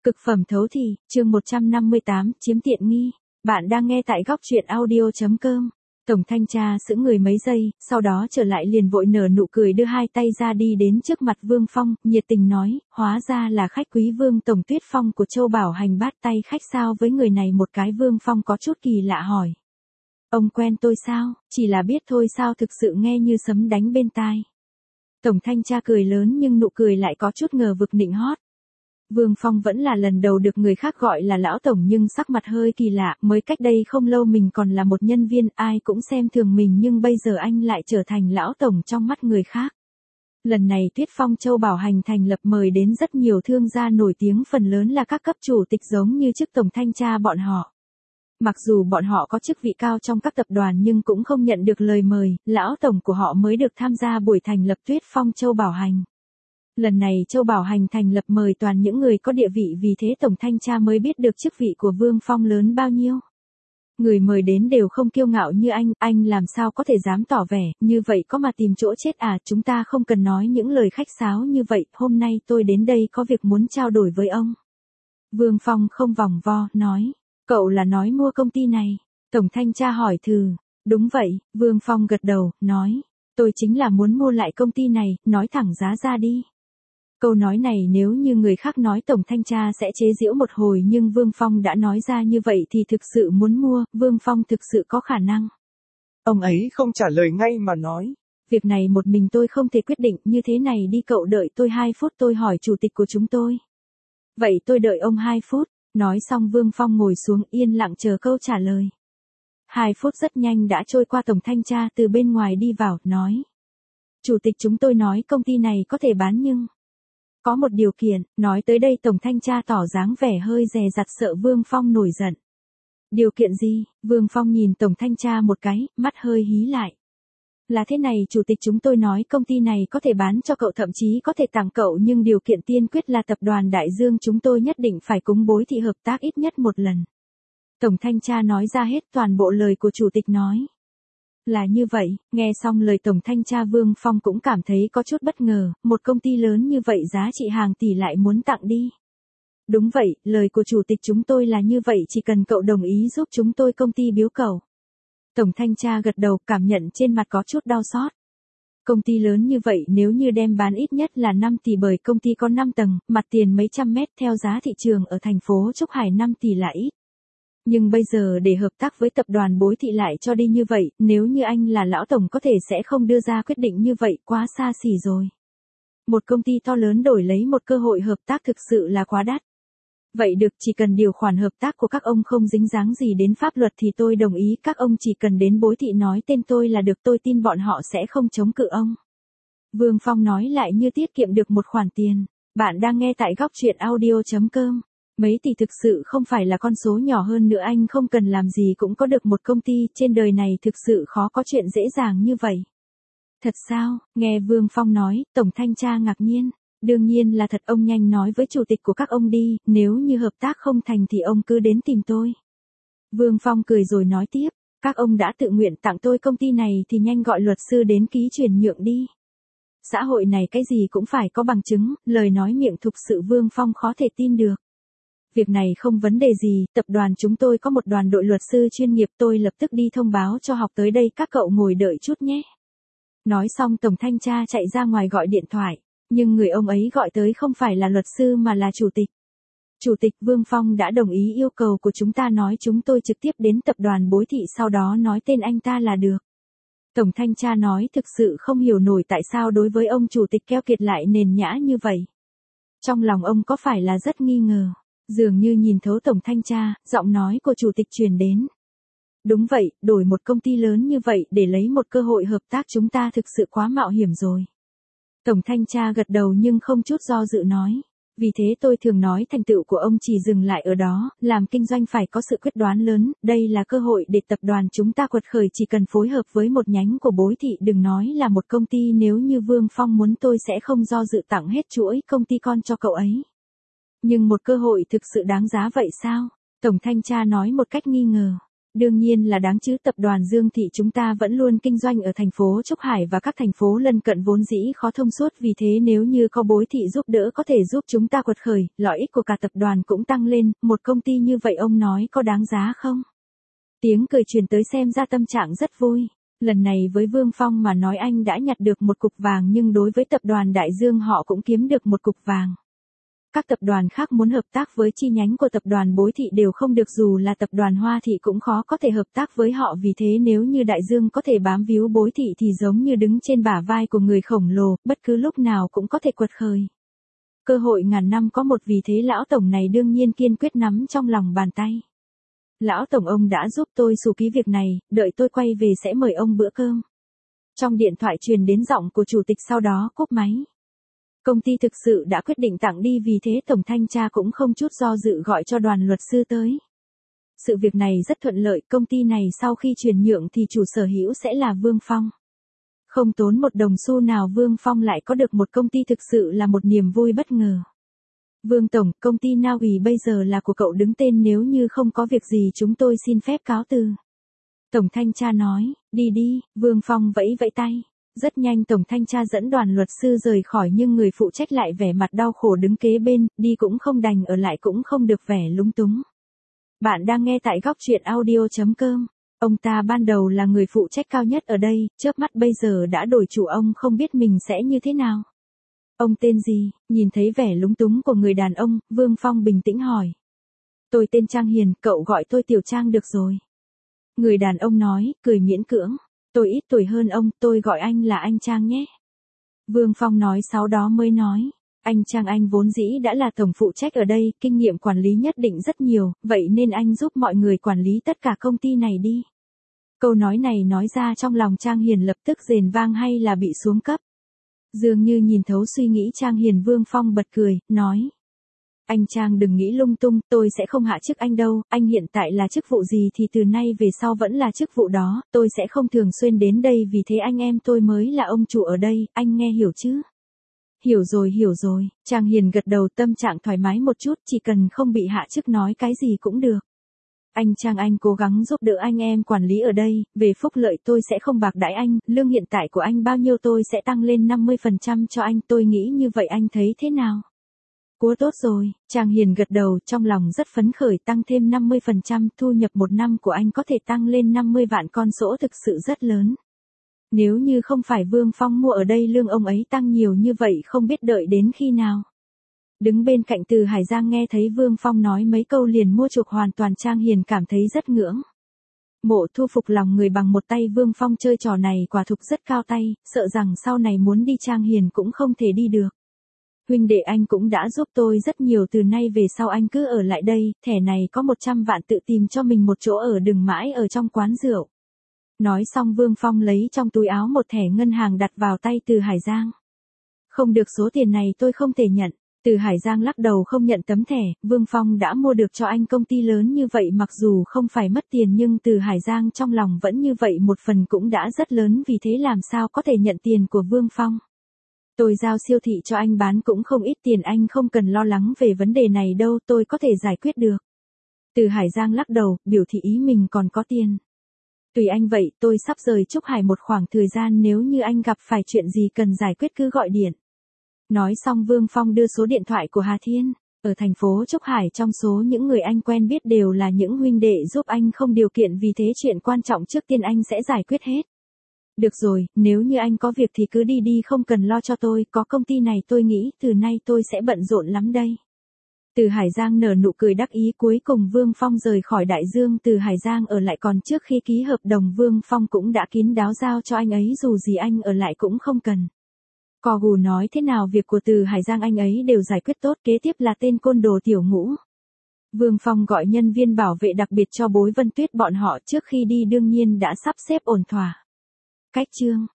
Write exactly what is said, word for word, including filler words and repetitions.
Cực phẩm thấu thị, chương một trăm năm mươi tám, chiếm tiện nghi. Bạn đang nghe tại góc truyện audio chấm com. Tổng thanh tra sững người mấy giây, sau đó trở lại liền vội nở nụ cười đưa hai tay ra đi đến trước mặt Vương Phong, nhiệt tình nói, hóa ra là khách quý Vương Tổng Tuyết Phong của Châu Bảo Hành bắt tay khách sao với người này một cái. Vương Phong có chút kỳ lạ hỏi. Ông quen tôi sao, chỉ là biết thôi sao, thực sự nghe như sấm đánh bên tai. Tổng thanh tra cười lớn nhưng nụ cười lại có chút ngờ vực nịnh hót. Vương Phong vẫn là lần đầu được người khác gọi là lão tổng nhưng sắc mặt hơi kỳ lạ, mới cách đây không lâu mình còn là một nhân viên, ai cũng xem thường mình nhưng bây giờ anh lại trở thành lão tổng trong mắt người khác. Lần này Tuyết Phong Châu Bảo Hành thành lập mời đến rất nhiều thương gia nổi tiếng, phần lớn là các cấp chủ tịch giống như chức tổng thanh tra bọn họ. Mặc dù bọn họ có chức vị cao trong các tập đoàn nhưng cũng không nhận được lời mời, lão tổng của họ mới được tham gia buổi thành lập Tuyết Phong Châu Bảo Hành. Lần này Châu Bảo Hành thành lập mời toàn những người có địa vị, vì thế tổng thanh tra mới biết được chức vị của Vương Phong lớn bao nhiêu. Người mời đến đều không kiêu ngạo như anh, anh làm sao có thể dám tỏ vẻ, như vậy có mà tìm chỗ chết à, chúng ta không cần nói những lời khách sáo như vậy, hôm nay tôi đến đây có việc muốn trao đổi với ông. Vương Phong không vòng vo, nói, cậu là nói mua công ty này, tổng thanh tra hỏi thử, đúng vậy, Vương Phong gật đầu, nói, tôi chính là muốn mua lại công ty này, nói thẳng giá ra đi. Câu nói này nếu như người khác nói tổng thanh tra sẽ chế giễu một hồi nhưng Vương Phong đã nói ra như vậy thì thực sự muốn mua, Vương Phong thực sự có khả năng. Ông ấy không trả lời ngay mà nói. Việc này một mình tôi không thể quyết định, như thế này đi, cậu đợi tôi hai phút, tôi hỏi chủ tịch của chúng tôi. Vậy tôi đợi ông hai phút, nói xong Vương Phong ngồi xuống yên lặng chờ câu trả lời. Hai phút rất nhanh đã trôi qua, tổng thanh tra từ bên ngoài đi vào, nói. Chủ tịch chúng tôi nói công ty này có thể bán nhưng... có một điều kiện, nói tới đây tổng thanh tra tỏ dáng vẻ hơi dè dặt sợ Vương Phong nổi giận. Điều kiện gì? Vương Phong nhìn tổng thanh tra một cái, mắt hơi hí lại. Là thế này, chủ tịch chúng tôi nói công ty này có thể bán cho cậu, thậm chí có thể tặng cậu, nhưng điều kiện tiên quyết là tập đoàn Đại Dương chúng tôi nhất định phải cúng bối thị hợp tác ít nhất một lần. Tổng thanh tra nói ra hết toàn bộ lời của chủ tịch nói. Là như vậy, nghe xong lời tổng thanh tra Vương Phong cũng cảm thấy có chút bất ngờ, một công ty lớn như vậy giá trị hàng tỷ lại muốn tặng đi. Đúng vậy, lời của chủ tịch chúng tôi là như vậy, chỉ cần cậu đồng ý giúp chúng tôi công ty biếu cậu. Tổng thanh tra gật đầu, cảm nhận trên mặt có chút đau xót. Công ty lớn như vậy nếu như đem bán ít nhất là năm tỷ, bởi công ty có năm tầng, mặt tiền mấy trăm mét, theo giá thị trường ở thành phố Trúc Hải năm tỷ là ít. Nhưng bây giờ để hợp tác với tập đoàn Bối Thị lại cho đi như vậy, nếu như anh là lão tổng có thể sẽ không đưa ra quyết định như vậy, quá xa xỉ rồi. Một công ty to lớn đổi lấy một cơ hội hợp tác thực sự là quá đắt. Vậy được, chỉ cần điều khoản hợp tác của các ông không dính dáng gì đến pháp luật thì tôi đồng ý, các ông chỉ cần đến Bối Thị nói tên tôi là được, tôi tin bọn họ sẽ không chống cự ông. Vương Phong nói lại như tiết kiệm được một khoản tiền. Bạn đang nghe tại góc truyện audio chấm com. Mấy tỷ thực sự không phải là con số nhỏ, hơn nữa anh không cần làm gì cũng có được một công ty, trên đời này thực sự khó có chuyện dễ dàng như vậy. Thật sao? Nghe Vương Phong nói, tổng thanh tra ngạc nhiên. Đương nhiên là thật, ông nhanh nói với chủ tịch của các ông đi, nếu như hợp tác không thành thì ông cứ đến tìm tôi. Vương Phong cười rồi nói tiếp, các ông đã tự nguyện tặng tôi công ty này thì nhanh gọi luật sư đến ký chuyển nhượng đi. Xã hội này cái gì cũng phải có bằng chứng, lời nói miệng thực sự Vương Phong khó thể tin được. Việc này không vấn đề gì, tập đoàn chúng tôi có một đoàn đội luật sư chuyên nghiệp, tôi lập tức đi thông báo cho học tới đây, các cậu ngồi đợi chút nhé. Nói xong tổng thanh tra chạy ra ngoài gọi điện thoại, nhưng người ông ấy gọi tới không phải là luật sư mà là chủ tịch. Chủ tịch, Vương Phong đã đồng ý yêu cầu của chúng ta, nói chúng tôi trực tiếp đến tập đoàn Bối Thị sau đó nói tên anh ta là được. Tổng thanh tra nói thực sự không hiểu nổi tại sao đối với ông chủ tịch keo kiệt lại nền nhã như vậy. Trong lòng ông có phải là rất nghi ngờ. Dường như nhìn thấu tổng thanh tra, giọng nói của chủ tịch truyền đến. Đúng vậy, đổi một công ty lớn như vậy để lấy một cơ hội hợp tác chúng ta thực sự quá mạo hiểm rồi. Tổng thanh tra gật đầu nhưng không chút do dự nói. Vì thế tôi thường nói thành tựu của ông chỉ dừng lại ở đó, làm kinh doanh phải có sự quyết đoán lớn, đây là cơ hội để tập đoàn chúng ta quật khởi, chỉ cần phối hợp với một nhánh của Bối Thị, đừng nói là một công ty, nếu như Vương Phong muốn tôi sẽ không do dự tặng hết chuỗi công ty con cho cậu ấy. Nhưng một cơ hội thực sự đáng giá vậy sao? Tổng thanh tra nói một cách nghi ngờ. Đương nhiên là đáng chứ, tập đoàn Dương Thị chúng ta vẫn luôn kinh doanh ở thành phố Trúc Hải và các thành phố lân cận vốn dĩ khó thông suốt, vì thế nếu như có Bối Thị giúp đỡ có thể giúp chúng ta quật khởi, lợi ích của cả tập đoàn cũng tăng lên, một công ty như vậy ông nói có đáng giá không? Tiếng cười truyền tới xem ra tâm trạng rất vui. Lần này với Vương Phong mà nói anh đã nhặt được một cục vàng, nhưng đối với tập đoàn Đại Dương họ cũng kiếm được một cục vàng. Các tập đoàn khác muốn hợp tác với chi nhánh của tập đoàn Bối Thị đều không được, dù là tập đoàn Hoa Thị cũng khó có thể hợp tác với họ, vì thế nếu như Đại Dương có thể bám víu Bối Thị thì giống như đứng trên bả vai của người khổng lồ, bất cứ lúc nào cũng có thể quật khởi. Cơ hội ngàn năm có một, vì thế lão tổng này đương nhiên kiên quyết nắm trong lòng bàn tay. Lão tổng ông đã giúp tôi xù ký việc này, đợi tôi quay về sẽ mời ông bữa cơm. Trong điện thoại truyền đến giọng của chủ tịch, sau đó cúp máy. Công ty thực sự đã quyết định tặng đi, vì thế tổng thanh tra cũng không chút do dự gọi cho đoàn luật sư tới. Sự việc này rất thuận lợi, công ty này sau khi chuyển nhượng thì chủ sở hữu sẽ là Vương Phong. Không tốn một đồng xu nào Vương Phong lại có được một công ty, thực sự là một niềm vui bất ngờ. Vương Tổng, công ty Na Uy bây giờ là của cậu đứng tên, nếu như không có việc gì chúng tôi xin phép cáo từ. Tổng thanh tra nói, đi đi, Vương Phong vẫy vẫy tay. Rất nhanh tổng thanh tra dẫn đoàn luật sư rời khỏi, nhưng người phụ trách lại vẻ mặt đau khổ đứng kế bên, đi cũng không đành, ở lại cũng không được, vẻ lúng túng. Bạn đang nghe tại góc truyện audio chấm com. Ông ta ban đầu là người phụ trách cao nhất ở đây, chớp mắt bây giờ đã đổi chủ, ông không biết mình sẽ như thế nào. Ông tên gì? Nhìn thấy vẻ lúng túng của người đàn ông, Vương Phong bình tĩnh hỏi. Tôi tên Trang Hiền, cậu gọi tôi Tiểu Trang được rồi. Người đàn ông nói, cười miễn cưỡng. Tôi ít tuổi hơn ông, tôi gọi anh là anh Trang nhé. Vương Phong nói, sau đó mới nói. Anh Trang, anh vốn dĩ đã là tổng phụ trách ở đây, kinh nghiệm quản lý nhất định rất nhiều, vậy nên anh giúp mọi người quản lý tất cả công ty này đi. Câu nói này nói ra trong lòng Trang Hiền lập tức rền vang, hay là bị xuống cấp. Dường như nhìn thấu suy nghĩ Trang Hiền, Vương Phong bật cười, nói. Anh Trang đừng nghĩ lung tung, tôi sẽ không hạ chức anh đâu, anh hiện tại là chức vụ gì thì từ nay về sau vẫn là chức vụ đó, tôi sẽ không thường xuyên đến đây, vì thế anh em tôi mới là ông chủ ở đây, anh nghe hiểu chứ? Hiểu rồi, hiểu rồi, Trang Hiền gật đầu, tâm trạng thoải mái một chút, chỉ cần không bị hạ chức nói cái gì cũng được. Anh Trang, anh cố gắng giúp đỡ anh em quản lý ở đây, về phúc lợi tôi sẽ không bạc đãi anh, lương hiện tại của anh bao nhiêu tôi sẽ tăng lên năm mươi phần trăm cho anh, tôi nghĩ như vậy anh thấy thế nào? Cúa tốt rồi, Trang Hiền gật đầu, trong lòng rất phấn khởi, tăng thêm năm mươi phần trăm, thu nhập một năm của anh có thể tăng lên năm mươi vạn, con số thực sự rất lớn. Nếu như không phải Vương Phong mua ở đây lương ông ấy tăng nhiều như vậy không biết đợi đến khi nào. Đứng bên cạnh Từ Hải Giang nghe thấy Vương Phong nói mấy câu liền mua chuộc hoàn toàn, Trang Hiền cảm thấy rất ngưỡng mộ, thu phục lòng người bằng một tay. Vương Phong chơi trò này quả thực rất cao tay, sợ rằng sau này muốn đi Trang Hiền cũng không thể đi được. Huynh đệ anh cũng đã giúp tôi rất nhiều, từ nay về sau anh cứ ở lại đây, thẻ này có một trăm vạn, tự tìm cho mình một chỗ ở, đừng mãi ở trong quán rượu. Nói xong Vương Phong lấy trong túi áo một thẻ ngân hàng đặt vào tay Từ Hải Giang. Không được, số tiền này tôi không thể nhận. Từ Hải Giang lắc đầu không nhận tấm thẻ, Vương Phong đã mua được cho anh công ty lớn như vậy, mặc dù không phải mất tiền nhưng Từ Hải Giang trong lòng vẫn như vậy, một phần cũng đã rất lớn, vì thế làm sao có thể nhận tiền của Vương Phong. Tôi giao siêu thị cho anh bán cũng không ít tiền, anh không cần lo lắng về vấn đề này đâu, tôi có thể giải quyết được. Từ Hải Giang lắc đầu, biểu thị ý mình còn có tiền. Tùy anh vậy, tôi sắp rời Trúc Hải một khoảng thời gian, nếu như anh gặp phải chuyện gì cần giải quyết cứ gọi điện. Nói xong Vương Phong đưa số điện thoại của Hà Thiên. Ở thành phố Trúc Hải, trong số những người anh quen biết đều là những huynh đệ giúp anh không điều kiện, vì thế chuyện quan trọng trước tiên anh sẽ giải quyết hết. Được rồi, nếu như anh có việc thì cứ đi đi, không cần lo cho tôi, có công ty này tôi nghĩ từ nay tôi sẽ bận rộn lắm đây. Từ Hải Giang nở nụ cười đắc ý, cuối cùng Vương Phong rời khỏi Đại Dương. Từ Hải Giang ở lại, còn trước khi ký hợp đồng Vương Phong cũng đã kín đáo giao cho anh ấy, dù gì anh ở lại cũng không cần. Cò gù nói thế nào việc của Từ Hải Giang anh ấy đều giải quyết tốt, kế tiếp là tên côn đồ Tiểu Ngũ. Vương Phong gọi nhân viên bảo vệ đặc biệt cho Bối Vân Tuyết bọn họ, trước khi đi đương nhiên đã sắp xếp ổn thỏa. Cách chương